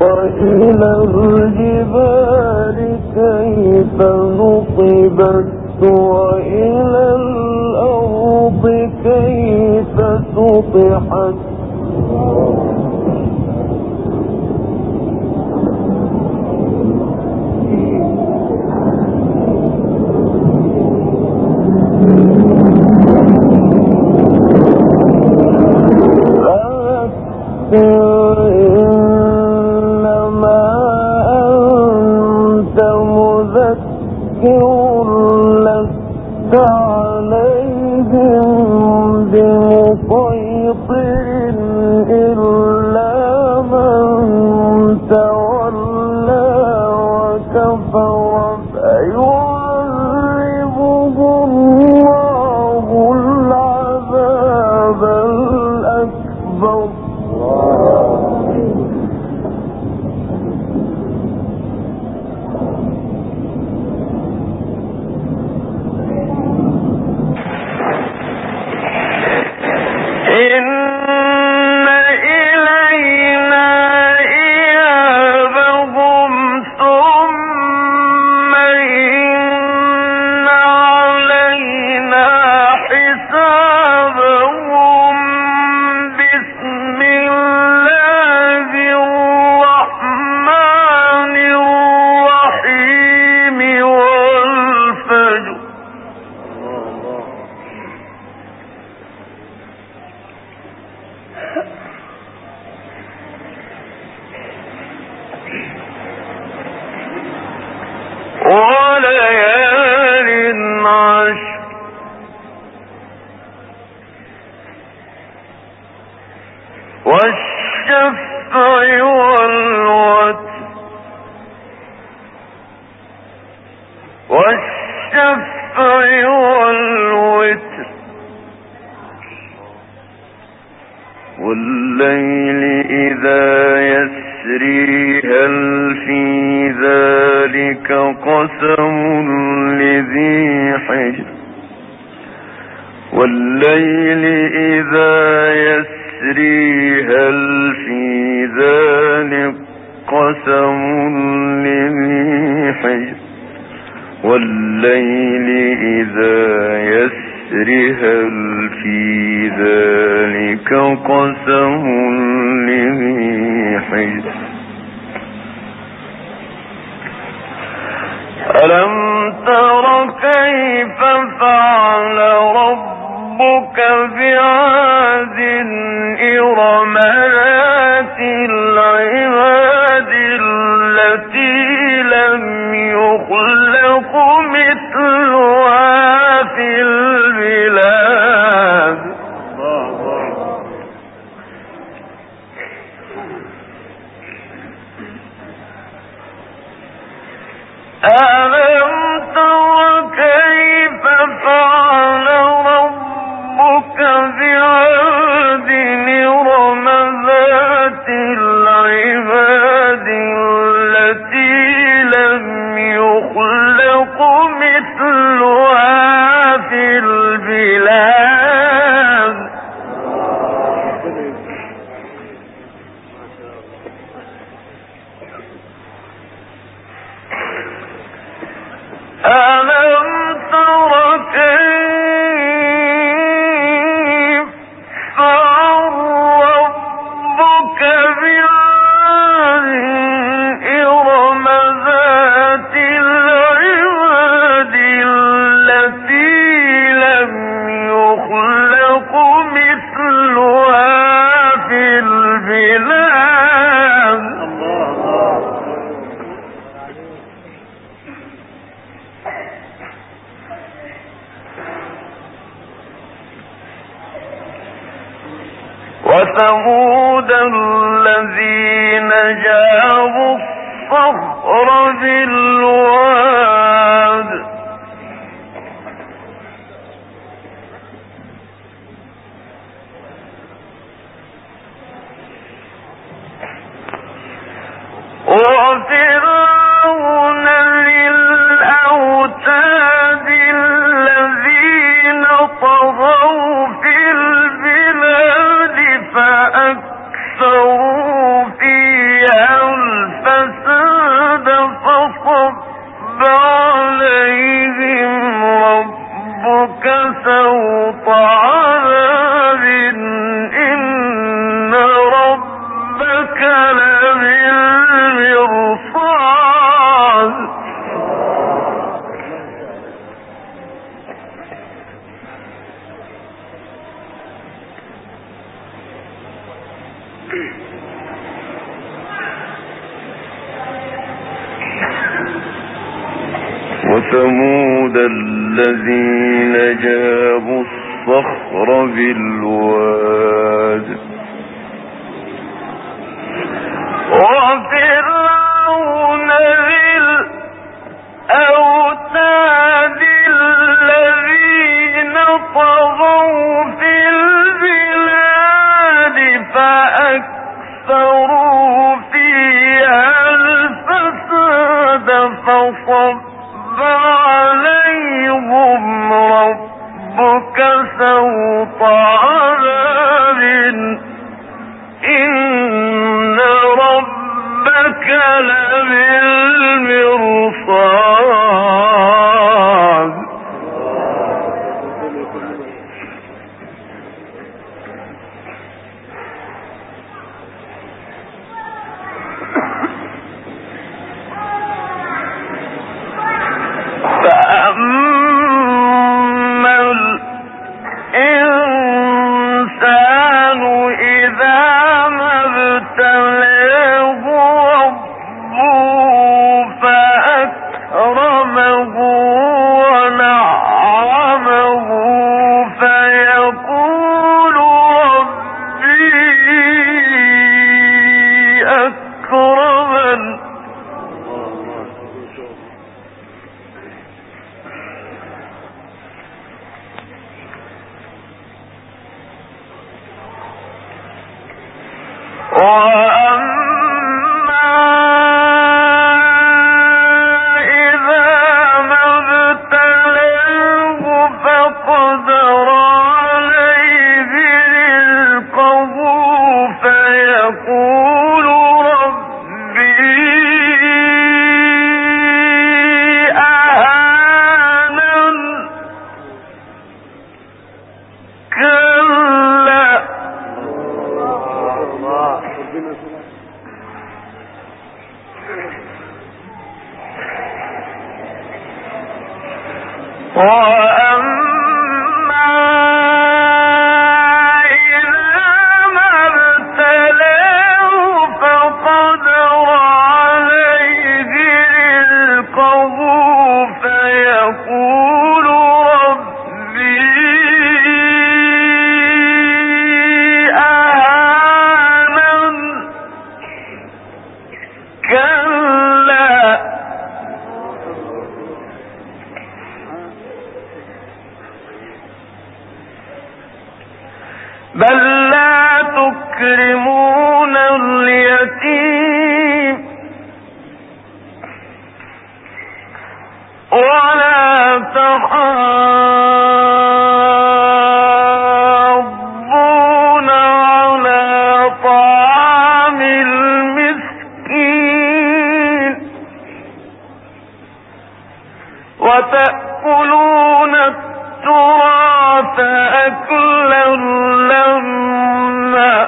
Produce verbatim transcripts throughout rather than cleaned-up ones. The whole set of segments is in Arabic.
وإلى الجبال كيف نصبت وإلى الأرض كيف سطحت إنما أنت مذكر لست عليهم بمسيطر إلا من تولى وكفر فيعذبه الله العذاب الأكبر. والشفع والوتر والشفع والوتر والليل إذا يسري هل في ذلك قسم لذي حجر والليل إذا يسري هل في ذلك قسم لذي حجر والليل إذا يسري هل في ذلك قسم لذي حجر ألم تر كيف فعل ربك بعاد إرم ذات العماد التي لم يخلق مثلها في البلاد ألم تر كيف فعل ربك بعاد إرم ذات العماد التي لم يخلق مثلها في البلاد ألم تر كيف فعل ربك بعاد إرم ذات العماد التي لم يخلق مثلها في البلاد وثمود الذين جابوا الصخر بالواد وفرعون ذي الأوتاد الذين طغوا في البلاد فأكثروا فيها وثمود الذين جابوا الصخر بالواد وفرعون ذي الأوتاد الذين طغوا في البلاد فأكثروا فيها الفساد فصب عليهم ربك سوط عذاب إن ربك لبالمرصاد فأما الإنسان إذا ما ابتلاه ربه فأكرمه ونعمه فيقول ربي أكرمن وأما إذا ما ابتلاه فقدر عليه رزقه فيقول ربي أهانن كلا وأما إذا ما ابتلاه فقدر عليه رزقه فيقول ربي أهانن كلا بل لا تكرمون اليتيم ولا تحاضون على طعام المسكين وتأكلون التراث أكلا لما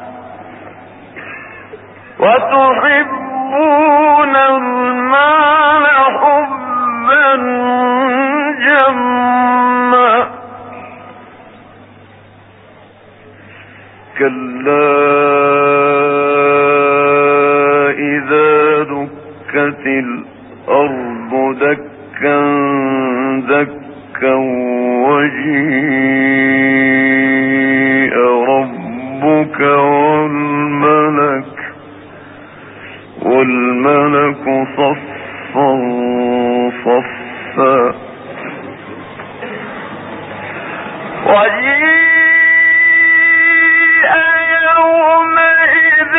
وتحبون المال حبا جما كلا إذا دكت الأرض دكا دكا وجيء ربك والملك والملك صفا صفا وجيء يومئذ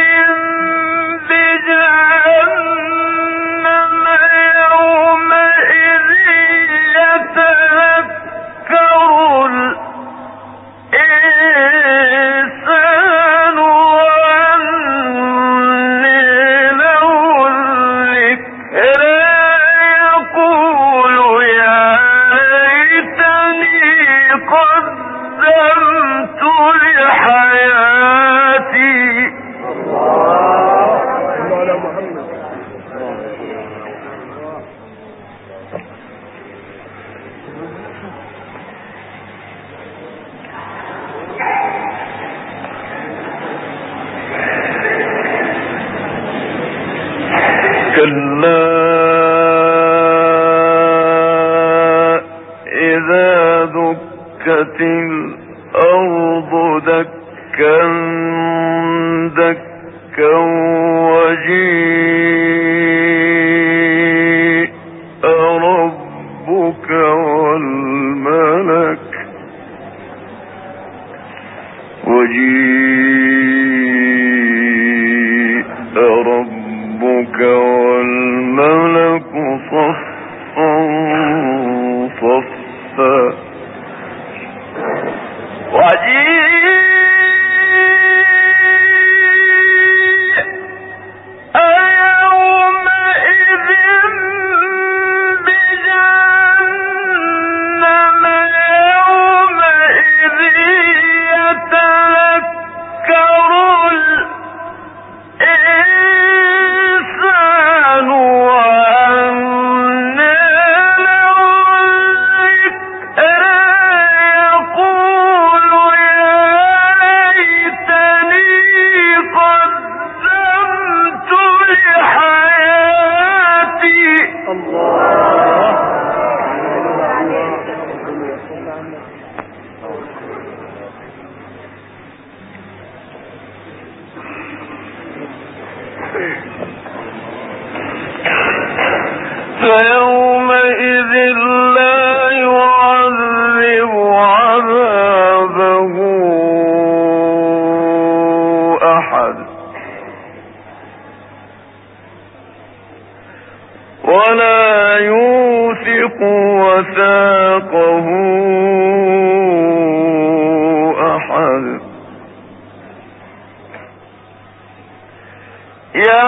بجهنم يومئذ يتذكر الإنسان وأنى له الذكرى يقول يا ليتني قدمت لحياتي كلا وَدُكَّتِ الْأَرْضُ دَكًّا دَكًّا وَجِيءَ رَبُّكَ وَالْمَلَكُ وَجِيءَ رَبُّكَ وَالْمَلَكُ صَفًّا صَفًّا فيومئذ لا يعذب عذابه أحد ولا يوثق وثاقه أحد. يا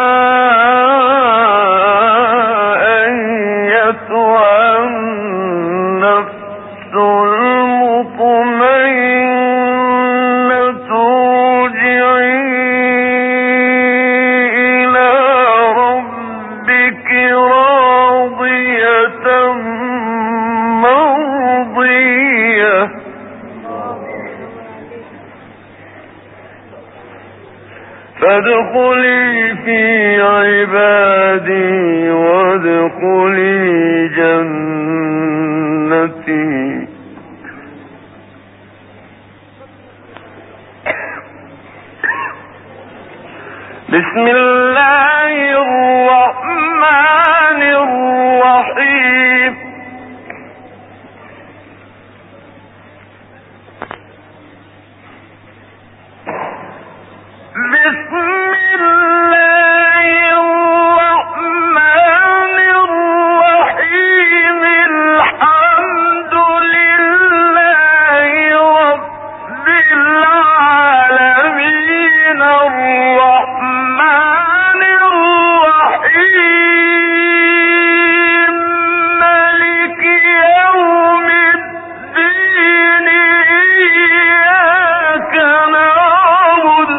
فادخلي في عبادي وادخلي جنتي. بسم الله الرحمن الرحيم. بسم الله الرحمن الرحيم. الحمد لله رب العالمين الرحمن الرحيم مالك يوم الدين إياك نعبد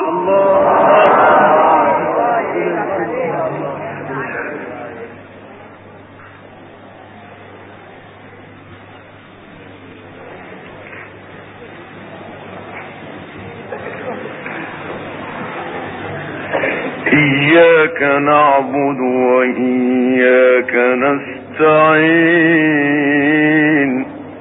إياك نعبد وإياك نستعين.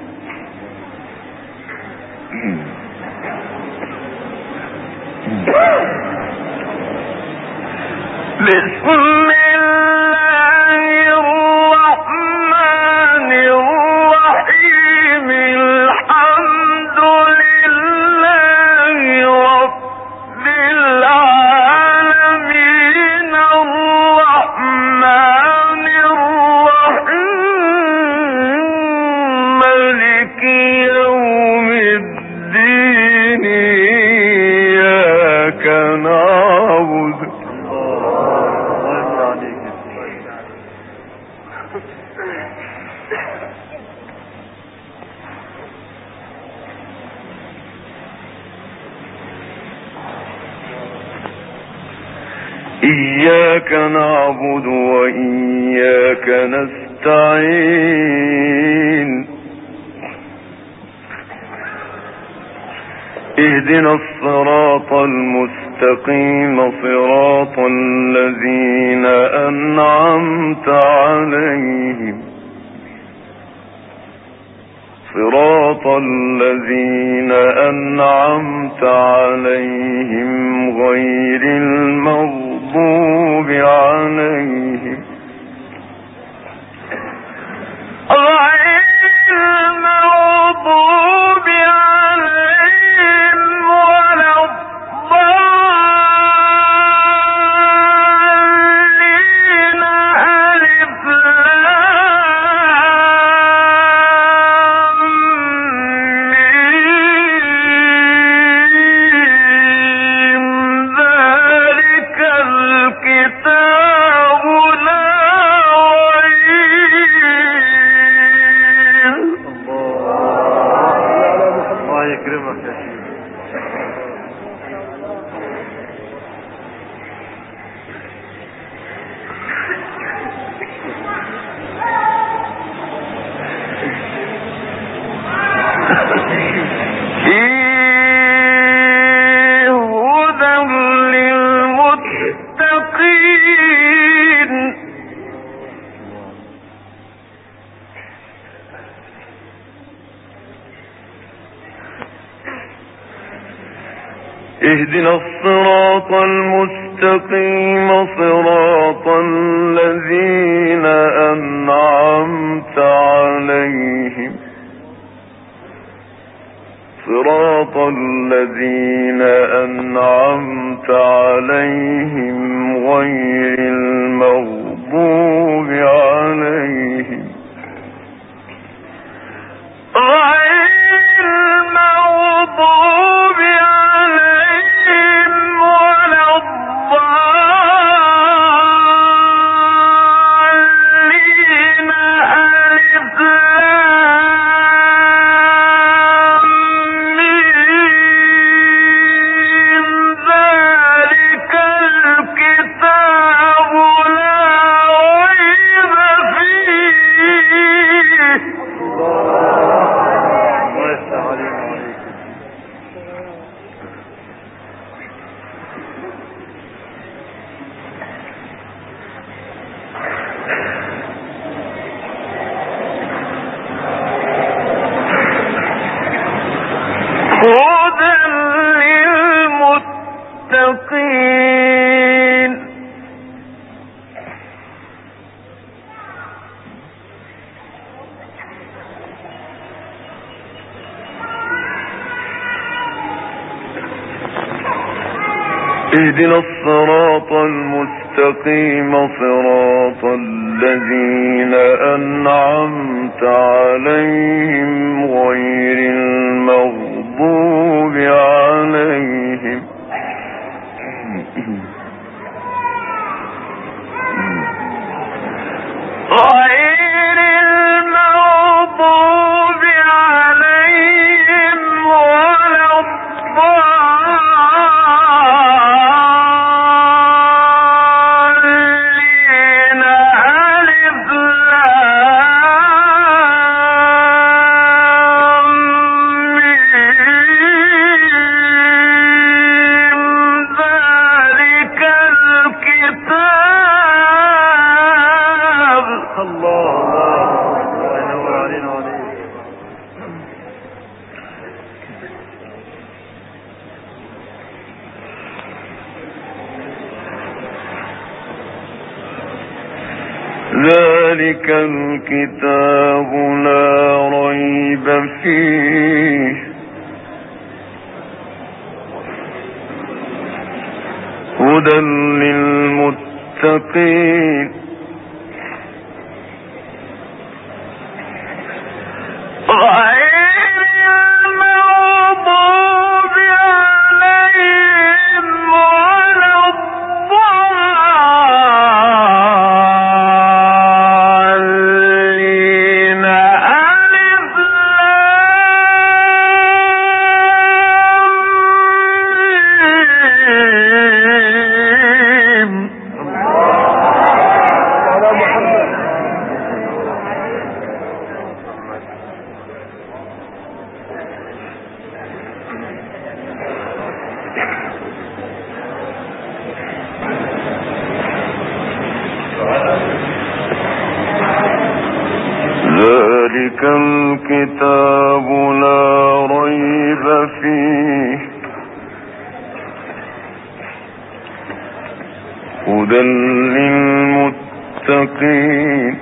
بسم الله الرحمن الرحيم. الحمد لله رب العالمين الرحمن الرحيم مالك يوم الدين إياك نعبد إياك نعبد وإياك نستعين. اهدنا الصراط المستقيم صراط الذين أنعمت عليهم صراط الذين أنعمت عليهم غير المغضوب عليهم غير المغضوب عليهم ولا الضالين. ألف اهدنا الصراط المستقيم صراط الذين أنعمت عليهم صراط الذين أنعمت عليهم غير المغضوب عليهم غير المغضوب عليهم ولا الضالين. ألف لام ميم ذلك الكتاب لا ريب فيه. هدى للمتقين. اهدنا الصراط المستقيم صراط الذين أنعمت عليهم غير المغضوب عليهم غير المغضوب عليهم ولا الضالين. ألف لام ميم ذلك الكتاب. الله ينور علينا وعليك. ذلك الكتاب لا ريب فيه هدى للمتقين. ذلك الكتاب هدى للمتقين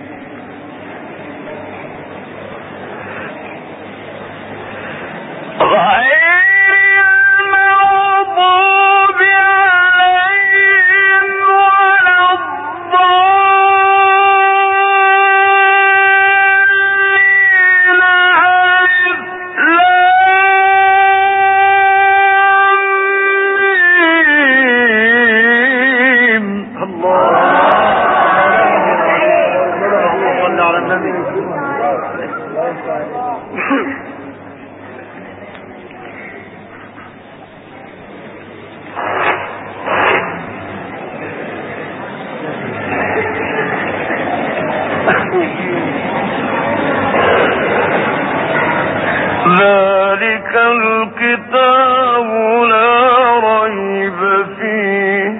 ذلك الكتاب لا ريب فيه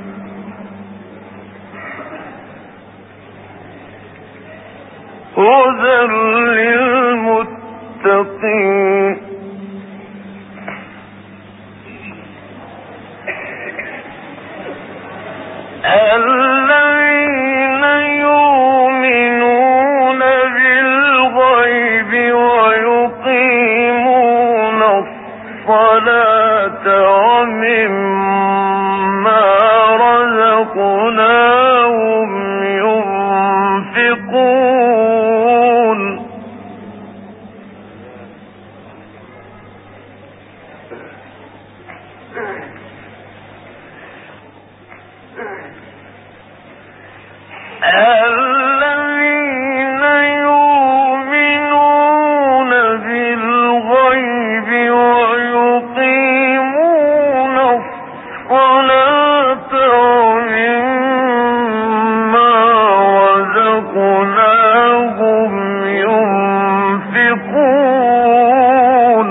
هدى للمتقين الذين يؤمنون بالغيب ويقيمون الصلاة ومما رزقناهم ينفقون الذين يؤمنون بالغيب ويقيمون الصلاة ومما رزقناهم ينفقون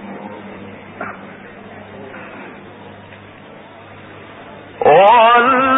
والذين